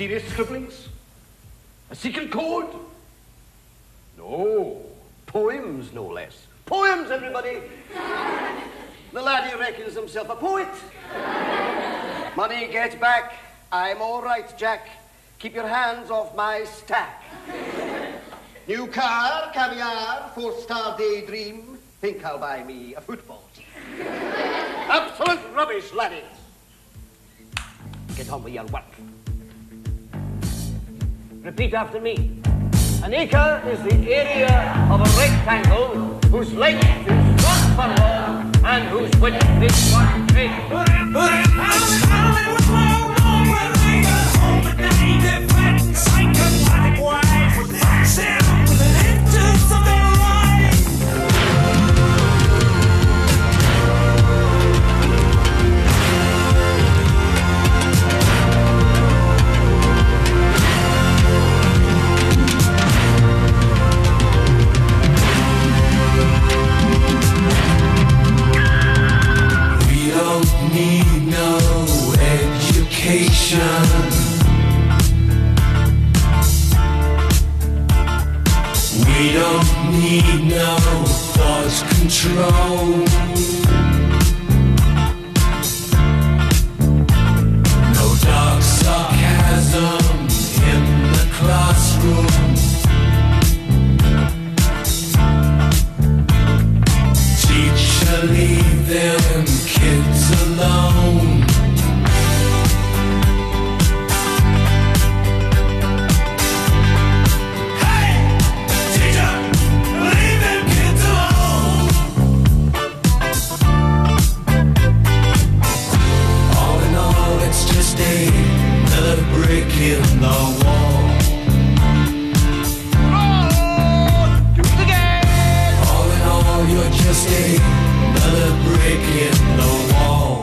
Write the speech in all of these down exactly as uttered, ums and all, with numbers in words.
Mysterious scribblings? A secret code? No. Poems, no less. Poems, everybody. The laddie reckons himself a poet. Money get back. I'm all right, Jack. Keep your hands off my stack. New car, caviar, four-star daydream. Think I'll buy me a football team. Absolute rubbish, laddies. Get on with your work. Repeat after me. An acre is the area of a rectangle whose length is one furlong and whose width is one cubit. Need no education. We don't need no thought control. No dark sarcasm in the classroom. Teacher, leave them kids alone. Hey, teacher, leave them kids alone. All in all, it's just another brick in the wall. Oh, do it again. All in all, you're just another brick in the wall.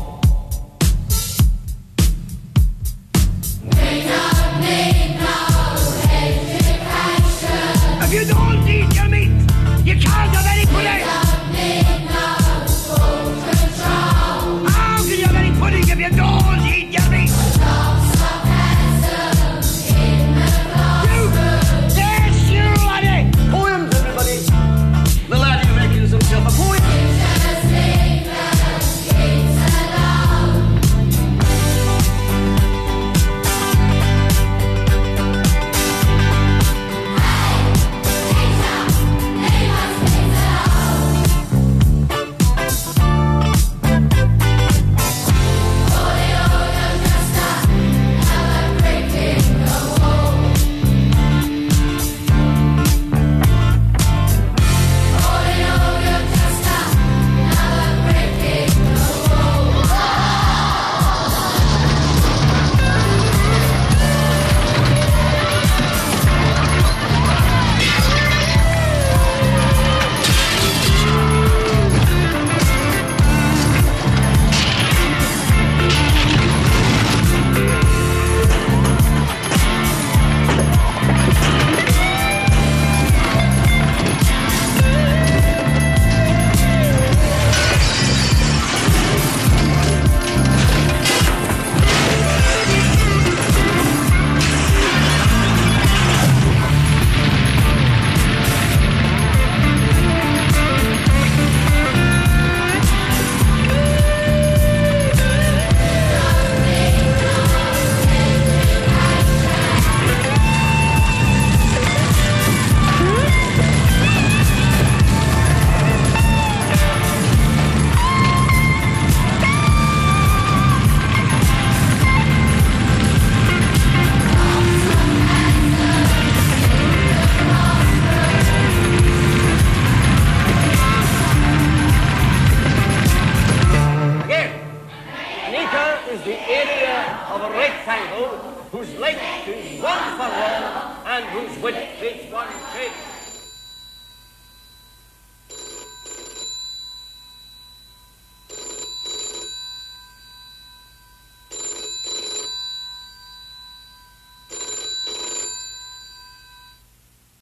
We don't need no education. If you don't eat your meat, you can't have any pudding. We don't need no school control. How can you have any pudding if you don't eat your meat? No sarcasm in the classroom. Yes, you laddie. Poems, everybody. The laddie reckons himself a poet. Just leave them kids alone. Leave us kids alone. All in all, you're just another brick in the wall. All in all, you're just another brick in the wall. Again. An acre is the area of a rectangle whose length is one furlong and whose width is one cubit.